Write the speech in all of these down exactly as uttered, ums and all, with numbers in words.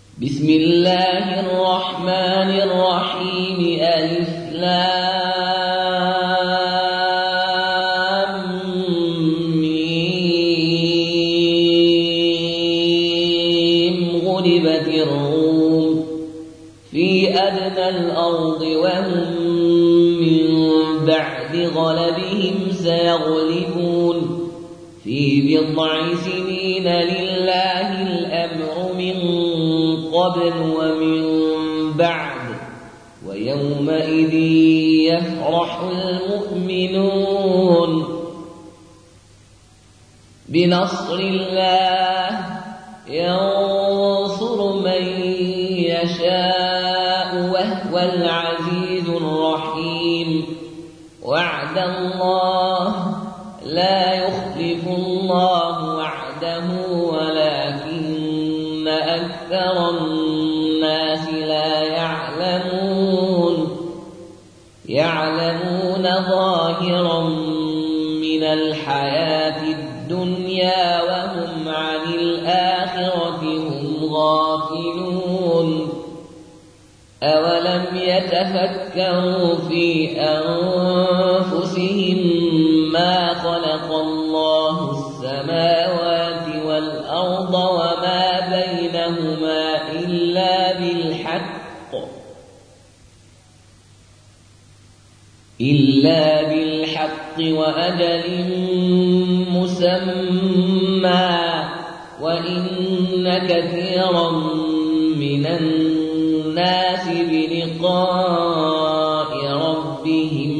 بسم الله الرحمن الرحيم. ألف لام ميم. غلبت الروم في أدنى الأرض وهم من بعد غلبهم سيغلبون في بضع سنين. لله الأمر من قبل ومن بعد ويومئذ يفرح المؤمنون بنصر الله ينصر من يشاء وهو العزيز الرحيم. وعد الله لا يخلف الله وعده ولكن أكثر الناس لا يعلمون يعلمون ظاهرا من الحياة الدنيا وهم عن الآخرة هم غافلون. أولم يتفكروا في أنفسهم ما خلق الله السماوات والأرض وما بينهما إلا بالحق إلا بالحق وأجل مسمى وإن كثيرا من الناس بلقاء ربهم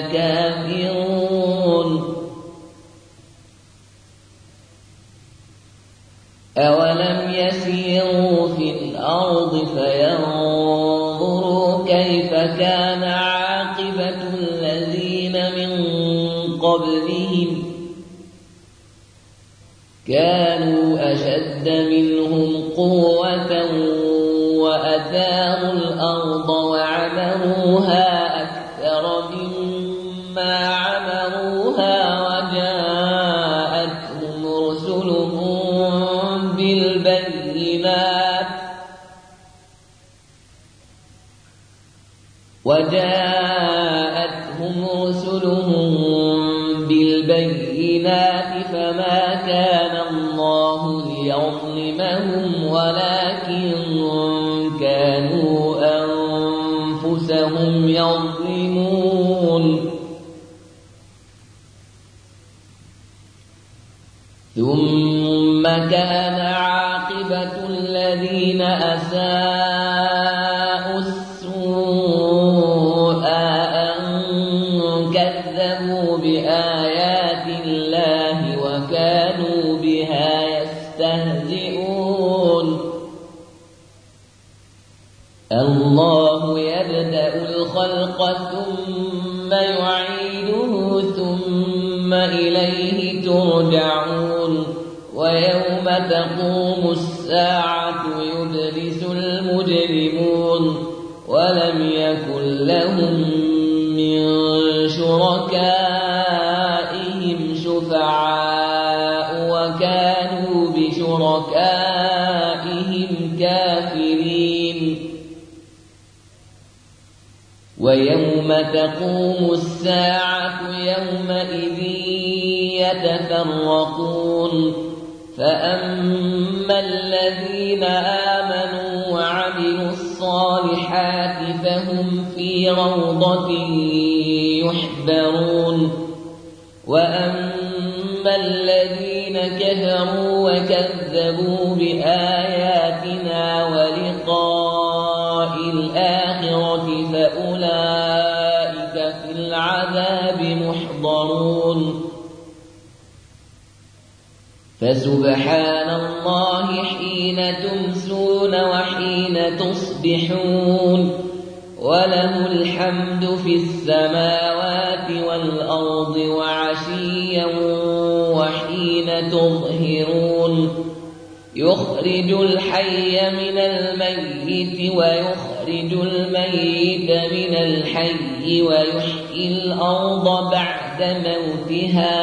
لكافرون. أولم يسيروا في الأرض فينظروا كيف كان عاقبة الذين من قبلهم كانوا أشد منهم قوة وأثاروا الأرض وعمروها أكثر مما عمروها وجاءتهم رسلهم بالبينات وجاءتهم رسلهم بالبينات فما كان الله ليظلمهم ولكن كانوا أنفسهم يظلمون. ثم كان عاقبة الذين أساءوا السوء أن كذبوا بآيات الله وكانوا بها يستهزئون. الله يبدأ الخلق ثم يعيده ثم إليه ترجعون. ويوم تقوم الساعة يبلس المجرمون ولم يكن لهم من شركائهم شفعاء وكانوا بشركائهم كافرين. ويوم تقوم الساعة يومئذ يتفرقون فأما الذين آمنوا وعملوا الصالحات فهم في روضة يحبرون. وأما الذين كفروا وكذبوا بآياتنا ولقاء الآخرة فأولئك في العذاب محضرون. فسبحان الله حين تمسون وحين تصبحون وله الحمد في السماوات والأرض وعشيا وحين تظهرون. يخرج الحي من الميت ويخرج الميت من الحي ويحيي الأرض بعد موتها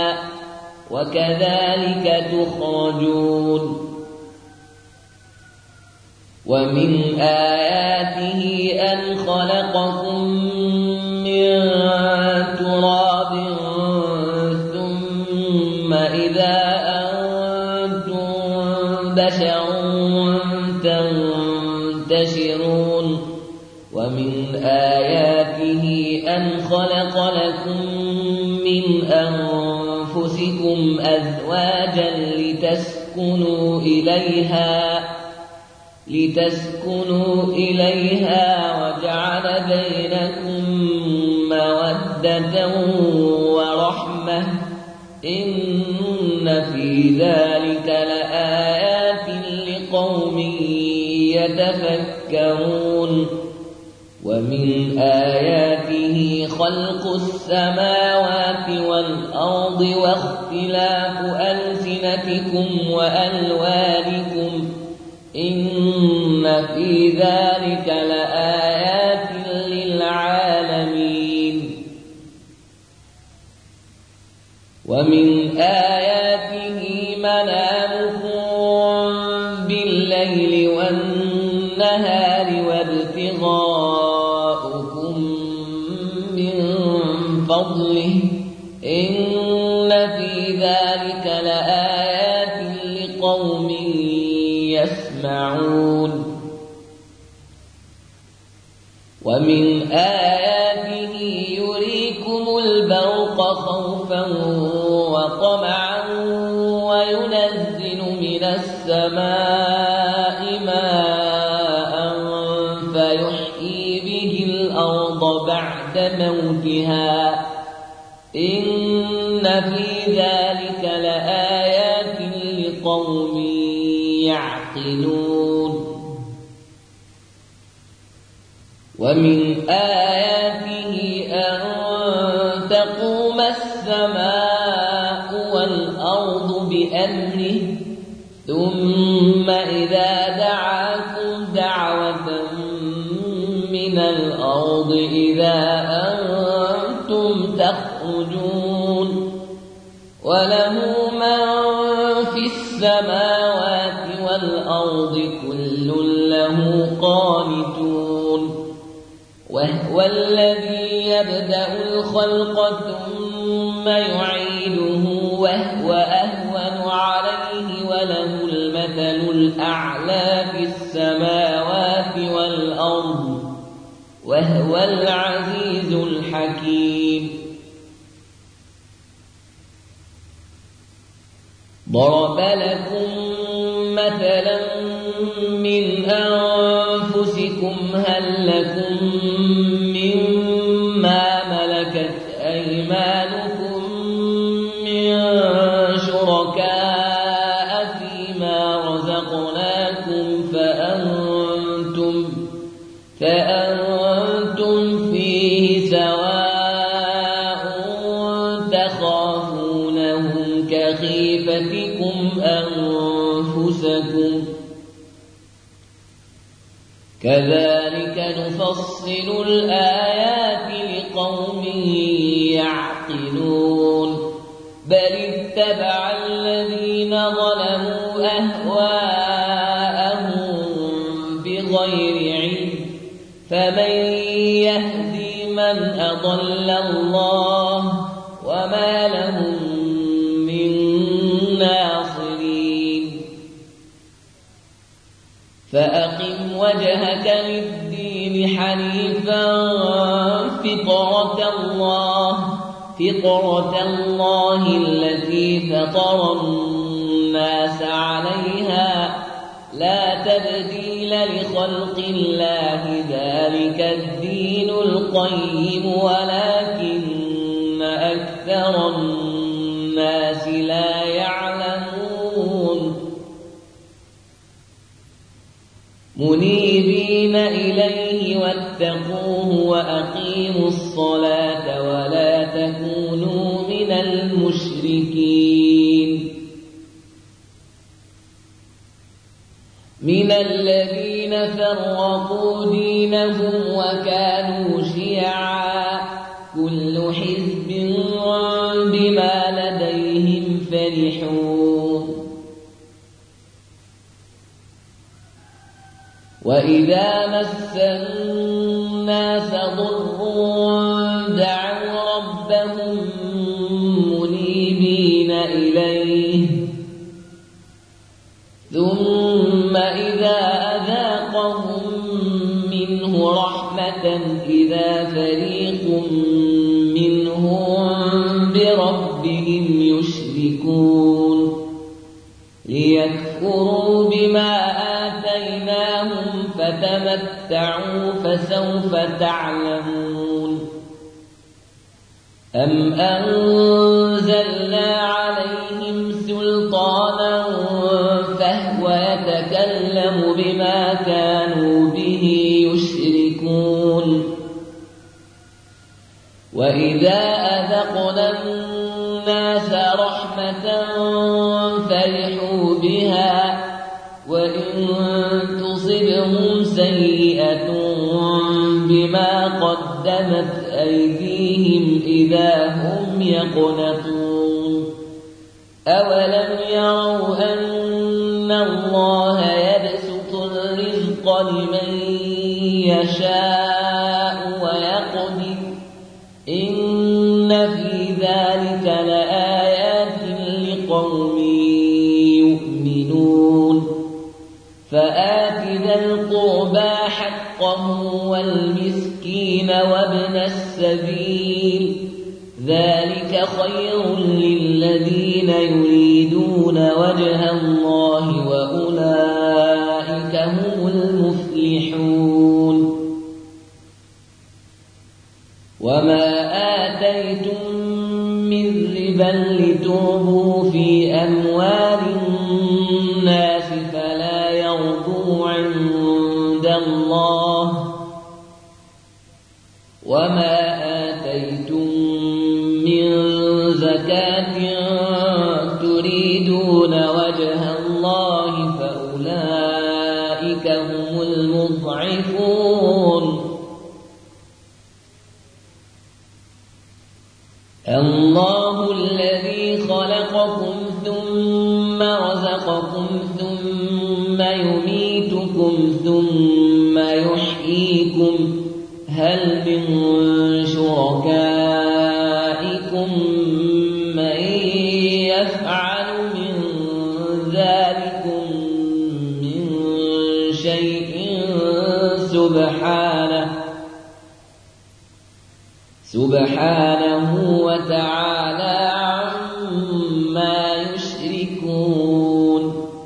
وكذلك تخرجون. ومن آياته أن خلقكم من تراب ثم إذا أنتم بشر تنتشرون ومن آياته أن خلق لكم من أنفسكم أزواجا لتسكنوا إليها لتسكنوا إليها وجعل بينكم مودة ورحمة إن في ذلك لآيات لقوم يتفكرون ومن آياته خلق السماوات والأرض واختلاف ألسنتكم وألوانكم إن في ذلك لآيات للعالمين ومن آياته منامكم بالليل والنهار وابتغاؤكم من فضله إن في ذلك لآيات لقوم يسمعون ومن آياته يريكم البرق خوفا وطمعا وينزل من السماء ماء فيحيي به الأرض بعد موتها إن في ذلك لآيات لقوم يعقلون ومن آياته أن تقوم السماء والأرض بأمره ثم إذا دعاكم دعوة من الأرض إذا أنتم تخرجون وله من في السماوات والأرض كل له قانتون وهو الذي يبدأ الخلق ثم يعيده وهو أهون عليه وله المثل الأعلى في السماوات والأرض وهو العزيز الحكيم ضرب لكم مثلا من أنفسكم هل لكم مما ملكت أيمانكم من شركاء فيما رزقناكم فأنتم, فأنتم فيه سواء تخافونهم كخيفتكم أنفسكم كذلك نفصل الآيات لقوم يعقلون بل اتبع الذين ظلموا أهواءهم بغير علم فمن يهدي من أضل الله وما لهم من ناصرين فأقم وجهك للدين حنيفا فطرة الله فطرة الله التي فطر الناس عليها لا تبديل لخلق الله ذلك الدين القيم ولكن أكثر الناس لا يعلمون منيبين إليه واتقوه وأقيموا الصلاة ولا تكونوا من المشركين من الذين فرقوا دينهم وكانوا شيعا كل حزب بما لديهم فرحون وإذا مس الناس ضر دعوا ربهم منيبين إليه ثم إذا أذاقهم منه رحمة إذا فريق منهم بربهم يشركون ليكفروا بما آتيناهم فتمتعوا فسوف تعلمون أم أنزلنا عليهم سلطانا فهو يتكلم بما كانوا به يشركون وإذا أذقنا الناس رحمة فرحوا بها وإن تصبهم سيئة بما قدمت أيديهم إذا هم يقنطون أولم يروا أن الله يبسط الرزق لمن يشاء ويقدر إن في ذلك لآيات لقوم يؤمنون فآت ذا القربى حقه والمسكين وابن السبيل ذلك خير للذين يريدون وجه الله وأولئك هم المفلحون وما آتيتم من ربا لتربوا في أموال الناس فلا يربو عند الله وما آتيتم من زكاة تريدون وجه الله فأولئك هم المضعفون الله الذي خلقكم ثم رزقكم ثم يميتكم ثم يحييكم هل من شركائكم من يفعل من ذلكم من شيء سبحانه سبحانه وتعالى عما يشركون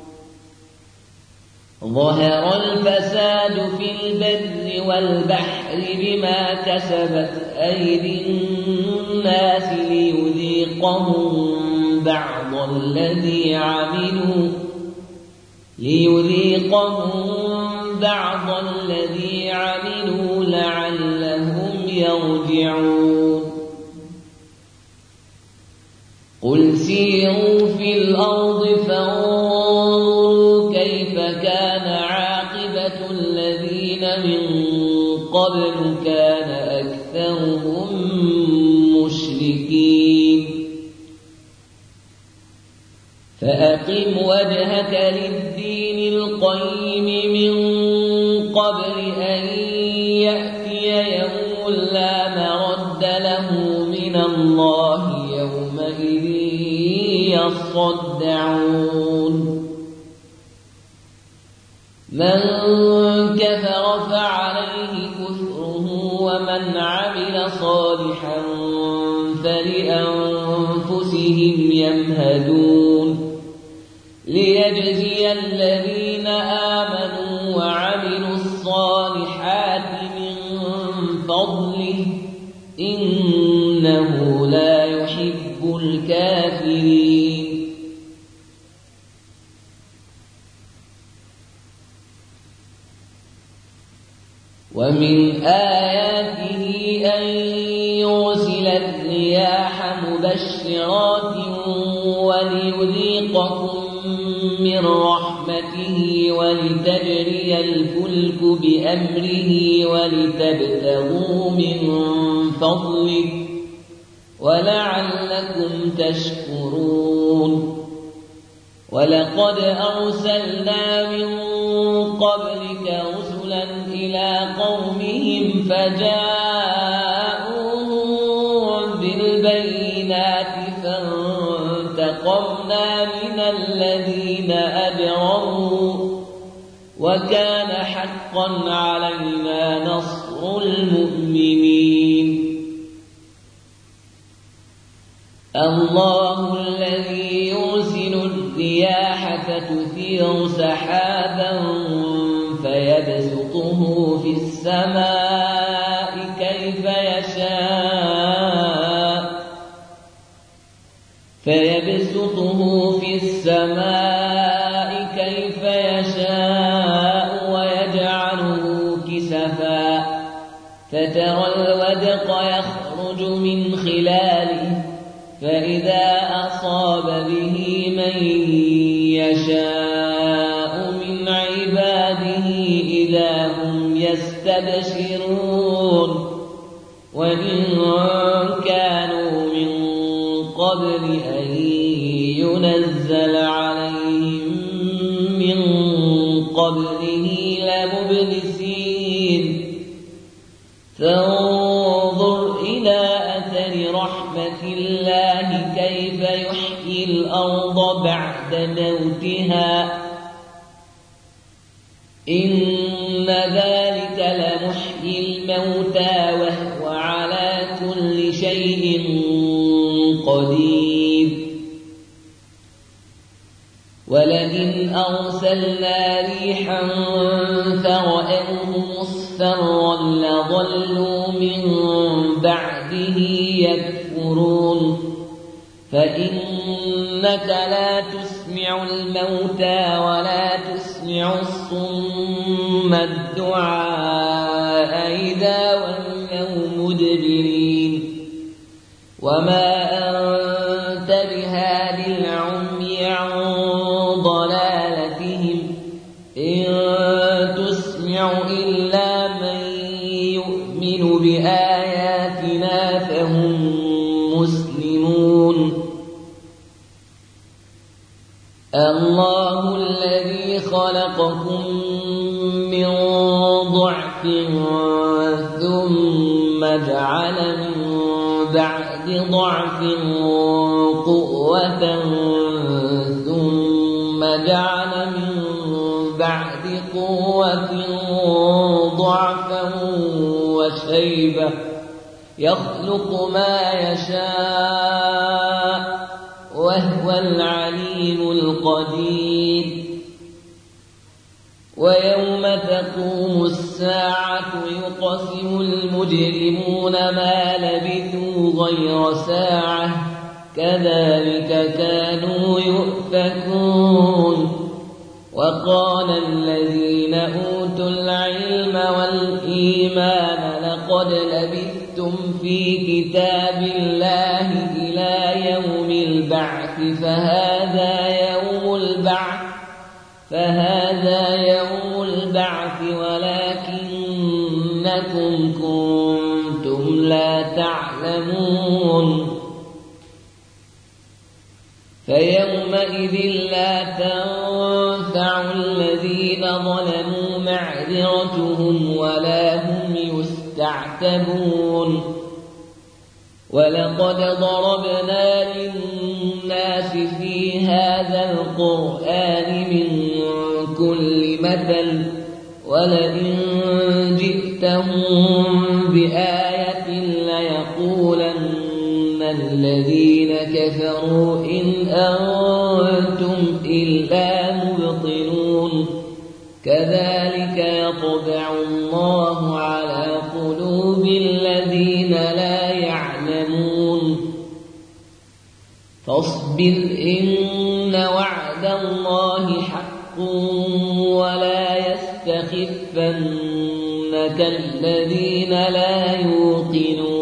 ظهر الفساد في البر والبحر بما كسبت أيدي الناس ليذيقهم بعض الذي عملوا ليذيقهم بعض الذي عملوا لعلهم يرجعون قل سيروا في الأرض فانظروا كيف كان عاقبة الذين من قبل كان أكثرهم مشركين فأقم وجهك للدين القيم من قبل أن يأتي يوم لا مرد له من الله يومئذ يصدعون من كفر فعليه كفره ومن عمل صالحا فلأنفسهم يمهدون ليجزي الذين آمنوا وعملوا الصالحات من فضله إنه لا يحب الكافرين ومن آياته أن يرسل الرياح مبشرات وليذيقكم من رحمته ولتجري الفلك بأمره ولتبتغوا من فضله ولعلكم تشكرون ولقد أرسلنا من قبلك رسلا إلى قومهم فجاءوهم بالبينات فانتقمنا من الذين أجرموا وكان حقا علينا نصر المؤمنين الله الذي يرسل الرياح فتثير سحابا فيبسطه في السماء كيف يشاء فيبسطه في السماء كيف يشاء ويجعله كسفا فترى الودق يخرج من خلاله فإذا أصاب به من يشاء من عباده إذا هم يستبشرون وإن كانوا من قبل أن ينزل عليهم من قبله لمبلسين فانظر إلى أثر رحمة الله كيف يحيي الأرض بعد موتها إن ذلك لمحيي الموتى وهو على كل شيء قدير ولئن أرسلنا ريحا فرأوه مصفرا لظلوا من بعده يكفرون فإنك لا تسمع الموتى ولا تسمع الصم الدعاء إذا ولوا مدبرين وما أنت بهاد العمي عن ضلالتهم إن تسمع إلا من يؤمن بآياتنا فهم مسلمون الله الذي خلقكم من ضعف ثم جعل من بعد ضعف قوة ثم جعل من بعد قوة ضعفا وشيبة يخلق ما يشاء وهو العليم القدير ويوم تقوم الساعة يقسم المجرمون ما لبثوا غير ساعة كذلك كانوا يؤفكون وقال الذين أوتوا العلم والإيمان لقد لبثتم في كتاب الله إلى يوم البعث فهذا يوم البعث فهذا يوم البعث ولكنكم كنتم لا تعلمون فيومئذ لا تنفع الذين ظلموا معذرتهم ولا هم يستعتبون ولقد ضربنا للناس في هذا القرآن من كل مثل ولئن جئتهم بآية ليقولن الذين كفروا إن أنتم إلا مبطلون كذلك يطبع الله على قلوب الذين لا يعلمون فاصبر إن وعد الله حق ولا يستخفنك الذين لا يوقنون